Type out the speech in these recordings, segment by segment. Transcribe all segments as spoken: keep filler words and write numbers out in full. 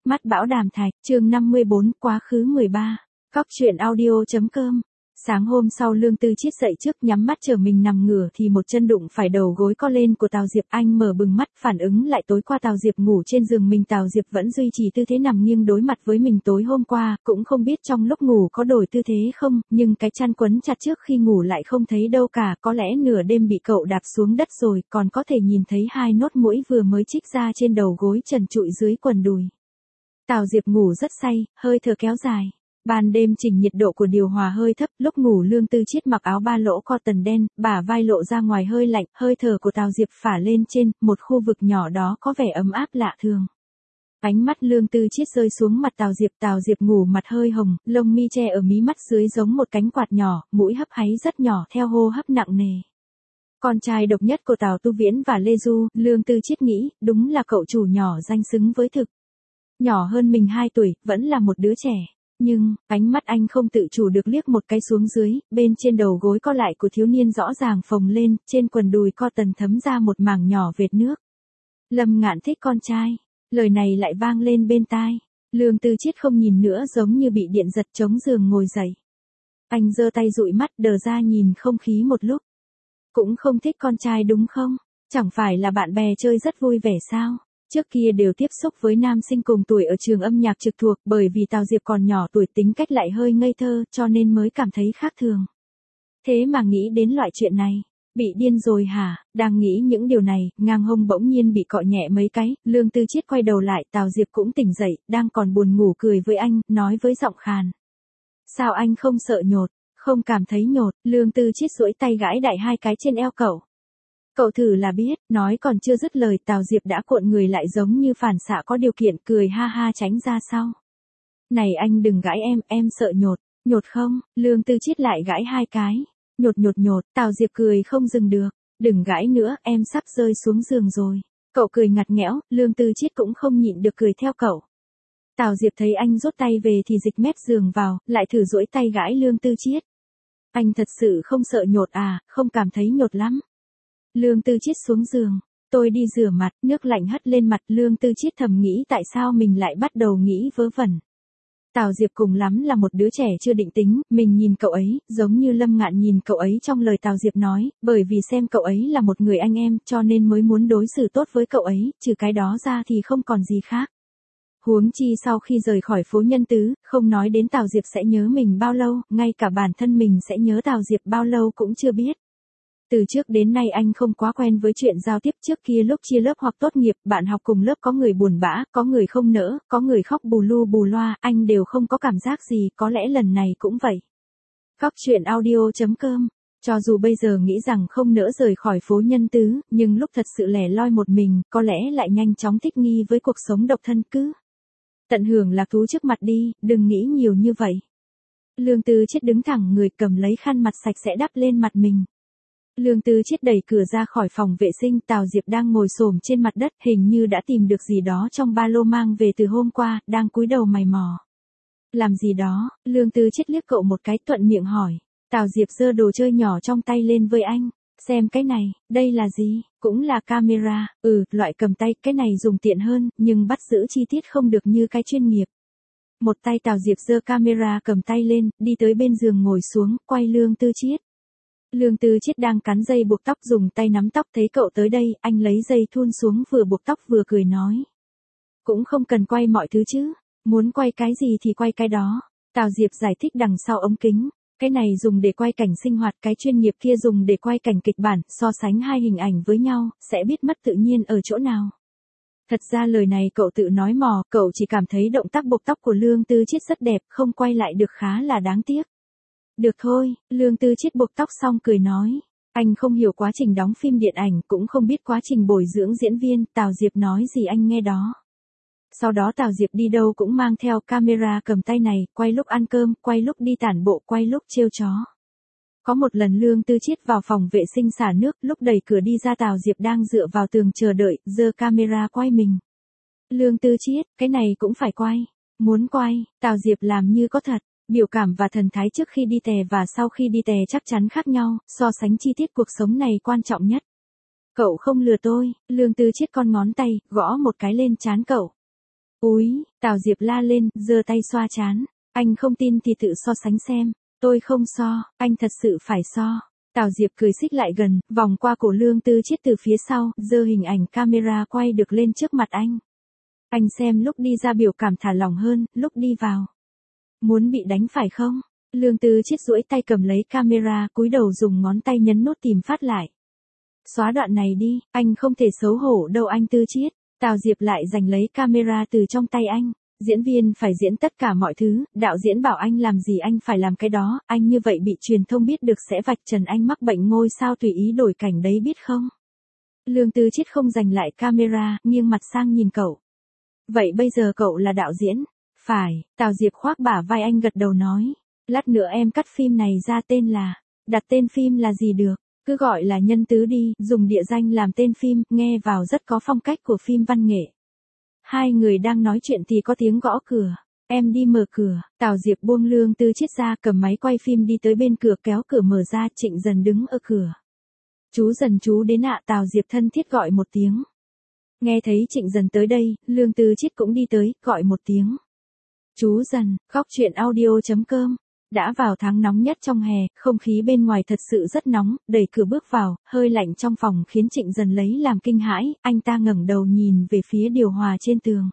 Mắt bão đàm thạch, chương năm mươi bốn, quá khứ mười ba. Cóc truyện audio chấm com. Sáng hôm sau Lương Tư Chiết dậy trước nhắm mắt chờ mình nằm ngửa thì một chân đụng phải đầu gối co lên của Tào Diệp. Anh mở bừng mắt phản ứng lại tối qua Tào Diệp ngủ trên giường mình. Tào Diệp vẫn duy trì tư thế nằm nghiêng đối mặt với mình tối hôm qua, cũng không biết trong lúc ngủ có đổi tư thế không, nhưng cái chăn quấn chặt trước khi ngủ lại không thấy đâu cả. Có lẽ nửa đêm bị cậu đạp xuống đất rồi, còn có thể nhìn thấy hai nốt muỗi vừa mới chích ra trên đầu gối trần trụi dưới quần đùi. Tào Diệp ngủ rất say, hơi thở kéo dài. Ban đêm chỉnh nhiệt độ của điều hòa hơi thấp, lúc ngủ Lương Tư Chiết mặc áo ba lỗ cotton đen, bả vai lộ ra ngoài hơi lạnh, hơi thở của Tào Diệp phả lên trên, một khu vực nhỏ đó có vẻ ấm áp lạ thường. Ánh mắt Lương Tư Chiết rơi xuống mặt Tào Diệp, Tào Diệp ngủ mặt hơi hồng, lông mi che ở mí mắt dưới giống một cánh quạt nhỏ, mũi hấp háy rất nhỏ theo hô hấp nặng nề. Con trai độc nhất của Tào Tu Viễn và Lê Du, Lương Tư Chiết nghĩ, đúng là cậu chủ nhỏ danh xứng với thực. Nhỏ hơn mình hai tuổi, vẫn là một đứa trẻ. Nhưng, ánh mắt anh không tự chủ được liếc một cái xuống dưới, bên trên đầu gối co lại của thiếu niên rõ ràng phồng lên, trên quần đùi co tần thấm ra một mảng nhỏ vệt nước. Lâm Ngạn thích con trai. Lời này lại vang lên bên tai. Lương Tư Chiết không nhìn nữa giống như bị điện giật chống giường ngồi dậy. Anh giơ tay dụi mắt đờ ra nhìn không khí một lúc. Cũng không thích con trai đúng không? Chẳng phải là bạn bè chơi rất vui vẻ sao? Trước kia đều tiếp xúc với nam sinh cùng tuổi ở trường âm nhạc trực thuộc, bởi vì Tào Diệp còn nhỏ tuổi tính cách lại hơi ngây thơ, cho nên mới cảm thấy khác thường. Thế mà nghĩ đến loại chuyện này, bị điên rồi hả? Đang nghĩ những điều này, ngang hông bỗng nhiên bị cọ nhẹ mấy cái, Lương Tư Chiết quay đầu lại, Tào Diệp cũng tỉnh dậy, đang còn buồn ngủ cười với anh, nói với giọng khàn. Sao anh không sợ nhột, không cảm thấy nhột? Lương Tư Chiết duỗi tay gãi đại hai cái trên eo cậu. Cậu thử là biết, nói còn chưa dứt lời Tào Diệp đã cuộn người lại giống như phản xạ có điều kiện cười ha ha tránh ra sau. Này anh đừng gãi em, em sợ nhột, nhột không? Lương Tư Chiết lại gãi hai cái. Nhột nhột nhột, Tào Diệp cười không dừng được. Đừng gãi nữa, em sắp rơi xuống giường rồi. Cậu cười ngặt nghẽo, Lương Tư Chiết cũng không nhịn được cười theo cậu. Tào Diệp thấy anh rút tay về thì dịch mép giường vào, lại thử duỗi tay gãi Lương Tư Chiết. Anh thật sự không sợ nhột à, không cảm thấy nhột lắm. Lương Tư Chiết xuống giường, tôi đi rửa mặt, nước lạnh hất lên mặt. Lương Tư Chiết thầm nghĩ tại sao mình lại bắt đầu nghĩ vớ vẩn. Tào Diệp cùng lắm là một đứa trẻ chưa định tính, mình nhìn cậu ấy, giống như Lâm Ngạn nhìn cậu ấy trong lời Tào Diệp nói, bởi vì xem cậu ấy là một người anh em, cho nên mới muốn đối xử tốt với cậu ấy, trừ cái đó ra thì không còn gì khác. Huống chi sau khi rời khỏi phố Nhân Tứ, không nói đến Tào Diệp sẽ nhớ mình bao lâu, ngay cả bản thân mình sẽ nhớ Tào Diệp bao lâu cũng chưa biết. Từ trước đến nay anh không quá quen với chuyện giao tiếp. Trước kia lúc chia lớp hoặc tốt nghiệp, bạn học cùng lớp có người buồn bã, có người không nỡ, có người khóc bù lu bù loa, anh đều không có cảm giác gì, có lẽ lần này cũng vậy. Cóc truyện audio chấm com. Cho dù bây giờ nghĩ rằng không nỡ rời khỏi phố Nhân Tứ, nhưng lúc thật sự lẻ loi một mình, có lẽ lại nhanh chóng thích nghi với cuộc sống độc thân cứ. Tận hưởng lạc thú trước mặt đi, đừng nghĩ nhiều như vậy. Lương Tư Chiết đứng thẳng người cầm lấy khăn mặt sạch sẽ đắp lên mặt mình. Lương Tư Chiết đẩy cửa ra khỏi phòng vệ sinh, Tào Diệp đang ngồi xổm trên mặt đất, hình như đã tìm được gì đó trong ba lô mang về từ hôm qua, đang cúi đầu mày mò. Làm gì đó? Lương Tư Chiết liếc cậu một cái thuận miệng hỏi. Tào Diệp giơ đồ chơi nhỏ trong tay lên với anh. Xem cái này, đây là gì? Cũng là camera, ừ, loại cầm tay, cái này dùng tiện hơn, nhưng bắt giữ chi tiết không được như cái chuyên nghiệp. Một tay Tào Diệp giơ camera cầm tay lên, đi tới bên giường ngồi xuống, quay Lương Tư Chiết. Lương Tư Chiết đang cắn dây buộc tóc dùng tay nắm tóc, thấy cậu tới đây, anh lấy dây thun xuống vừa buộc tóc vừa cười nói. Cũng không cần quay mọi thứ chứ, muốn quay cái gì thì quay cái đó. Tào Diệp giải thích đằng sau ống kính, cái này dùng để quay cảnh sinh hoạt, cái chuyên nghiệp kia dùng để quay cảnh kịch bản, so sánh hai hình ảnh với nhau, sẽ biết mất tự nhiên ở chỗ nào. Thật ra lời này cậu tự nói mò, cậu chỉ cảm thấy động tác buộc tóc của Lương Tư Chiết rất đẹp, không quay lại được khá là đáng tiếc. Được thôi, Lương Tư Chiết buộc tóc xong cười nói. Anh không hiểu quá trình đóng phim điện ảnh, cũng không biết quá trình bồi dưỡng diễn viên, Tào Diệp nói gì anh nghe đó. Sau đó Tào Diệp đi đâu cũng mang theo camera cầm tay này, quay lúc ăn cơm, quay lúc đi tản bộ, quay lúc trêu chó. Có một lần Lương Tư Chiết vào phòng vệ sinh xả nước, lúc đẩy cửa đi ra Tào Diệp đang dựa vào tường chờ đợi, giơ camera quay mình. Lương Tư Chiết, cái này cũng phải quay. Muốn quay, Tào Diệp làm như có thật. Biểu cảm và thần thái trước khi đi tè và sau khi đi tè chắc chắn khác nhau, so sánh chi tiết cuộc sống này quan trọng nhất. Cậu không lừa tôi, Lương Tư Chiết con ngón tay, gõ một cái lên trán cậu. Úi, Tào Diệp la lên, giơ tay xoa trán. Anh không tin thì tự so sánh xem. Tôi không so, anh thật sự phải so. Tào Diệp cười xích lại gần, vòng qua cổ Lương Tư Chiết từ phía sau, giơ hình ảnh camera quay được lên trước mặt anh. Anh xem lúc đi ra biểu cảm thả lỏng hơn, lúc đi vào. Muốn bị đánh phải không? Lương Tư Chiết duỗi tay cầm lấy camera, cúi đầu dùng ngón tay nhấn nút tìm phát lại. Xóa đoạn này đi, anh không thể xấu hổ đâu anh Tư Chiết. Tào Diệp lại giành lấy camera từ trong tay anh. Diễn viên phải diễn tất cả mọi thứ, đạo diễn bảo anh làm gì anh phải làm cái đó, anh như vậy bị truyền thông biết được sẽ vạch trần anh mắc bệnh ngôi sao tùy ý đổi cảnh đấy biết không? Lương Tư Chiết không giành lại camera, nghiêng mặt sang nhìn cậu. Vậy bây giờ cậu là đạo diễn? Phải, Tào Diệp khoác bả vai anh gật đầu nói. Lát nữa em cắt phim này ra tên là, đặt tên phim là gì được, cứ gọi là Nhân Tứ đi, dùng địa danh làm tên phim, nghe vào rất có phong cách của phim văn nghệ. Hai người đang nói chuyện thì có tiếng gõ cửa. Em đi mở cửa. Tào Diệp buông Lương Tư Chiết ra, cầm máy quay phim đi tới bên cửa, kéo cửa mở ra. Trịnh Dần đứng ở cửa. Chú Dần chú đến ạ. Tào Diệp thân thiết gọi một tiếng. Nghe thấy Trịnh Dần tới đây, Lương Tư Chiết cũng đi tới, gọi một tiếng. Chú Dần, góc truyện audio chấm com. Đã vào tháng nóng nhất trong hè, không khí bên ngoài thật sự rất nóng, đẩy cửa bước vào, hơi lạnh trong phòng khiến Trịnh Dần lấy làm kinh hãi, anh ta ngẩng đầu nhìn về phía điều hòa trên tường.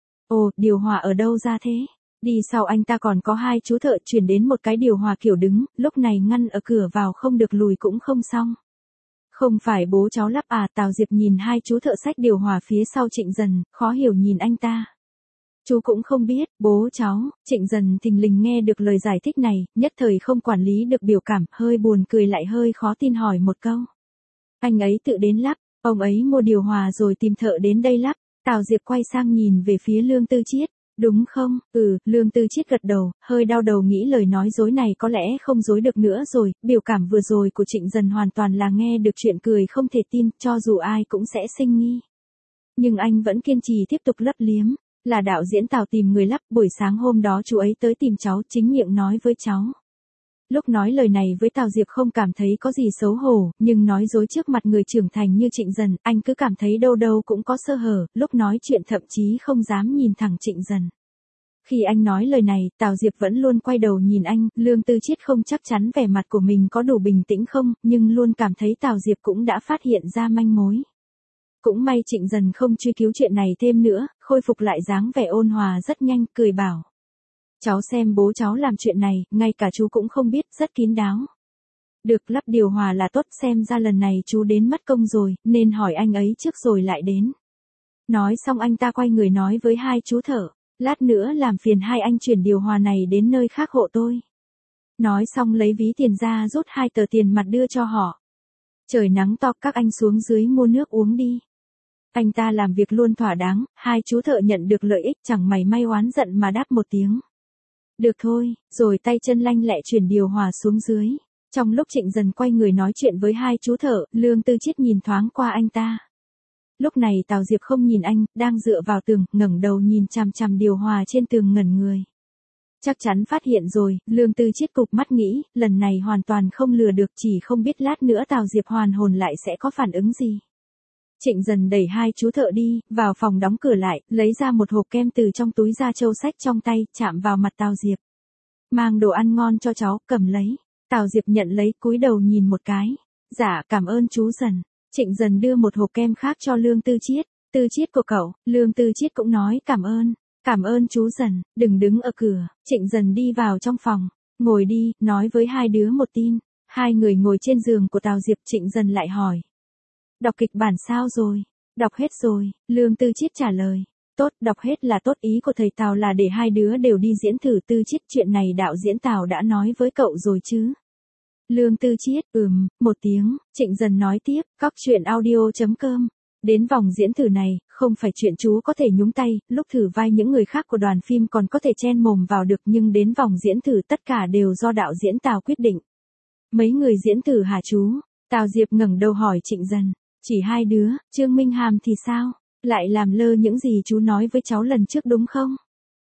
Ồ, điều hòa ở đâu ra thế? Đi sau anh ta còn có hai chú thợ chuyển đến một cái điều hòa kiểu đứng, lúc này ngăn ở cửa vào không được lùi cũng không xong. Không phải bố cháu lắp à? Tào Diệp nhìn hai chú thợ xách điều hòa phía sau Trịnh Dần, khó hiểu nhìn anh ta. Chú cũng không biết, bố cháu. Trịnh Dần thình lình nghe được lời giải thích này, nhất thời không quản lý được biểu cảm, hơi buồn cười lại hơi khó tin hỏi một câu. Anh ấy tự đến lắp, ông ấy mua điều hòa rồi tìm thợ đến đây lắp. Tào Diệp quay sang nhìn về phía Lương Tư Chiết. Đúng không? Ừ, Lương Tư Chiết gật đầu, hơi đau đầu nghĩ lời nói dối này có lẽ không dối được nữa rồi, biểu cảm vừa rồi của Trịnh Dần hoàn toàn là nghe được chuyện cười không thể tin, cho dù ai cũng sẽ sinh nghi. Nhưng anh vẫn kiên trì tiếp tục lấp liếm. Là đạo diễn Tào tìm người lắp, buổi sáng hôm đó chú ấy tới tìm cháu, chính miệng nói với cháu. Lúc nói lời này với Tào Diệp không cảm thấy có gì xấu hổ, nhưng nói dối trước mặt người trưởng thành như Trịnh Dần, anh cứ cảm thấy đâu đâu cũng có sơ hở, lúc nói chuyện thậm chí không dám nhìn thẳng Trịnh Dần. Khi anh nói lời này, Tào Diệp vẫn luôn quay đầu nhìn anh, Lương Tư Chiết không chắc chắn vẻ mặt của mình có đủ bình tĩnh không, nhưng luôn cảm thấy Tào Diệp cũng đã phát hiện ra manh mối. Cũng may Trịnh Dần không truy cứu chuyện này thêm nữa, khôi phục lại dáng vẻ ôn hòa rất nhanh, cười bảo. Cháu xem bố cháu làm chuyện này, ngay cả chú cũng không biết, rất kín đáo. Được, lắp điều hòa là tốt, xem ra lần này chú đến mất công rồi, nên hỏi anh ấy trước rồi lại đến. Nói xong anh ta quay người nói với hai chú thợ, lát nữa làm phiền hai anh chuyển điều hòa này đến nơi khác hộ tôi. Nói xong lấy ví tiền ra rút hai tờ tiền mặt đưa cho họ. Trời nắng to, các anh xuống dưới mua nước uống đi. Anh ta làm việc luôn thỏa đáng, hai chú thợ nhận được lợi ích chẳng mảy may oán giận mà đáp một tiếng. Được thôi, rồi tay chân lanh lẹ chuyển điều hòa xuống dưới. Trong lúc Trịnh Dần quay người nói chuyện với hai chú thợ, Lương Tư Chiết nhìn thoáng qua anh ta. Lúc này Tào Diệp không nhìn anh, đang dựa vào tường, ngẩng đầu nhìn chằm chằm điều hòa trên tường ngẩn người. Chắc chắn phát hiện rồi, Lương Tư Chiết cụp mắt nghĩ, lần này hoàn toàn không lừa được, chỉ không biết lát nữa Tào Diệp hoàn hồn lại sẽ có phản ứng gì. Trịnh Dần đẩy hai chú thợ đi, vào phòng đóng cửa lại, lấy ra một hộp kem từ trong túi da trâu xách trong tay, chạm vào mặt Tào Diệp. Mang đồ ăn ngon cho cháu, cầm lấy. Tào Diệp nhận lấy, cúi đầu nhìn một cái. Dạ, cảm ơn chú Dần. Trịnh Dần đưa một hộp kem khác cho Lương Tư Chiết. Tư Chiết của cậu, Lương Tư Chiết cũng nói cảm ơn. Cảm ơn chú Dần, đừng đứng ở cửa. Trịnh Dần đi vào trong phòng. Ngồi đi, nói với hai đứa một tin. Hai người ngồi trên giường của Tào Diệp, Trịnh Dần lại hỏi. Đọc kịch bản sao rồi? Đọc hết rồi, Lương Tư Chiết trả lời. Tốt, đọc hết là tốt, ý của thầy Tào là để hai đứa đều đi diễn thử. Tư Chiết, chuyện này đạo diễn Tào đã nói với cậu rồi chứ? Lương Tư Chiết, ừm, một tiếng. Trịnh Dần nói tiếp, góc truyện audio chấm com. Đến vòng diễn thử này, không phải chuyện chú có thể nhúng tay, lúc thử vai những người khác của đoàn phim còn có thể chen mồm vào được, nhưng đến vòng diễn thử tất cả đều do đạo diễn Tào quyết định. Mấy người diễn thử hả chú? Tào Diệp ngẩng đầu hỏi Trịnh Dần. Chỉ hai đứa, Trương Minh Hàm thì sao? Lại làm lơ những gì chú nói với cháu lần trước đúng không?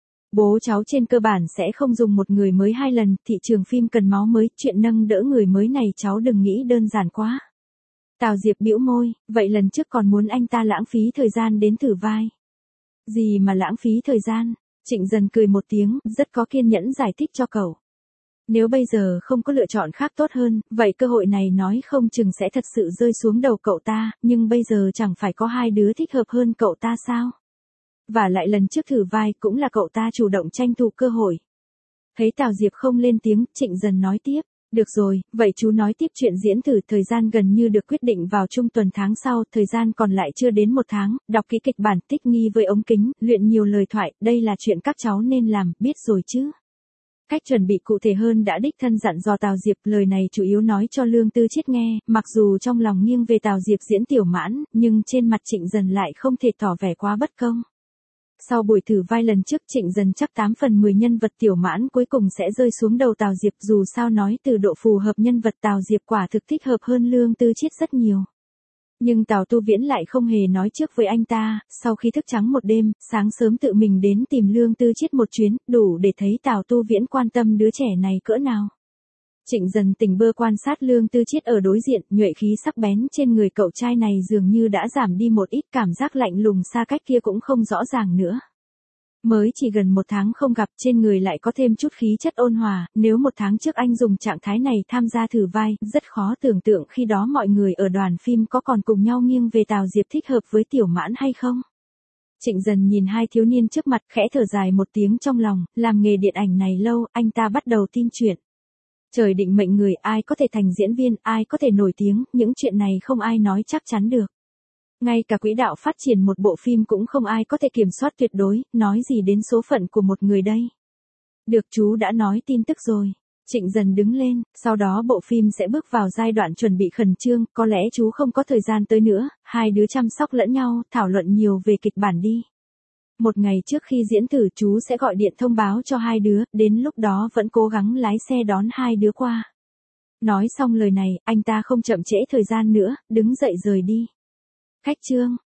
Bố cháu trên cơ bản sẽ không dùng một người mới hai lần, thị trường phim cần máu mới, chuyện nâng đỡ người mới này cháu đừng nghĩ đơn giản quá. Tào Diệp bĩu môi, vậy lần trước còn muốn anh ta lãng phí thời gian đến thử vai. Gì mà lãng phí thời gian, Trịnh Dần cười một tiếng, rất có kiên nhẫn giải thích cho cậu. Nếu bây giờ không có lựa chọn khác tốt hơn, vậy cơ hội này nói không chừng sẽ thật sự rơi xuống đầu cậu ta, nhưng bây giờ chẳng phải có hai đứa thích hợp hơn cậu ta sao? Và lại lần trước thử vai cũng là cậu ta chủ động tranh thủ cơ hội. Thấy Tào Diệp không lên tiếng, Trịnh Dần nói tiếp. Được rồi, vậy chú nói tiếp chuyện diễn thử, thời gian gần như được quyết định vào trung tuần tháng sau, thời gian còn lại chưa đến một tháng, đọc kỹ kịch bản, thích nghi với ống kính, luyện nhiều lời thoại, đây là chuyện các cháu nên làm, biết rồi chứ. Cách chuẩn bị cụ thể hơn đã đích thân dặn dò Tào Diệp, lời này chủ yếu nói cho Lương Tư Chiết nghe, mặc dù trong lòng nghiêng về Tào Diệp diễn Tiểu Mãn, nhưng trên mặt Trịnh Dần lại không thể tỏ vẻ quá bất công. Sau buổi thử vai lần trước, Trịnh Dần chắc tám phần mười nhân vật Tiểu Mãn cuối cùng sẽ rơi xuống đầu Tào Diệp, dù sao nói từ độ phù hợp nhân vật Tào Diệp quả thực thích hợp hơn Lương Tư Chiết rất nhiều. Nhưng Tào Tu Viễn lại không hề nói trước với anh ta, sau khi thức trắng một đêm, sáng sớm tự mình đến tìm Lương Tư Chiết một chuyến, đủ để thấy Tào Tu Viễn quan tâm đứa trẻ này cỡ nào. Trịnh Dần tình bơ quan sát Lương Tư Chiết ở đối diện, nhuệ khí sắc bén trên người cậu trai này dường như đã giảm đi một ít, cảm giác lạnh lùng xa cách kia cũng không rõ ràng nữa. Mới chỉ gần một tháng không gặp, trên người lại có thêm chút khí chất ôn hòa, nếu một tháng trước anh dùng trạng thái này tham gia thử vai, rất khó tưởng tượng khi đó mọi người ở đoàn phim có còn cùng nhau nghiêng về Tào Diệp thích hợp với Tiểu Mãn hay không. Trịnh Dần nhìn hai thiếu niên trước mặt, khẽ thở dài một tiếng trong lòng, làm nghề điện ảnh này lâu, anh ta bắt đầu tin chuyện. Trời định mệnh người, ai có thể thành diễn viên, ai có thể nổi tiếng, những chuyện này không ai nói chắc chắn được. Ngay cả quỹ đạo phát triển một bộ phim cũng không ai có thể kiểm soát tuyệt đối, nói gì đến số phận của một người đây. Được, chú đã nói tin tức rồi. Trịnh Dần đứng lên, sau đó bộ phim sẽ bước vào giai đoạn chuẩn bị khẩn trương, có lẽ chú không có thời gian tới nữa, hai đứa chăm sóc lẫn nhau, thảo luận nhiều về kịch bản đi. Một ngày trước khi diễn thử chú sẽ gọi điện thông báo cho hai đứa, đến lúc đó vẫn cố gắng lái xe đón hai đứa qua. Nói xong lời này, anh ta không chậm trễ thời gian nữa, đứng dậy rời đi. Khách trương,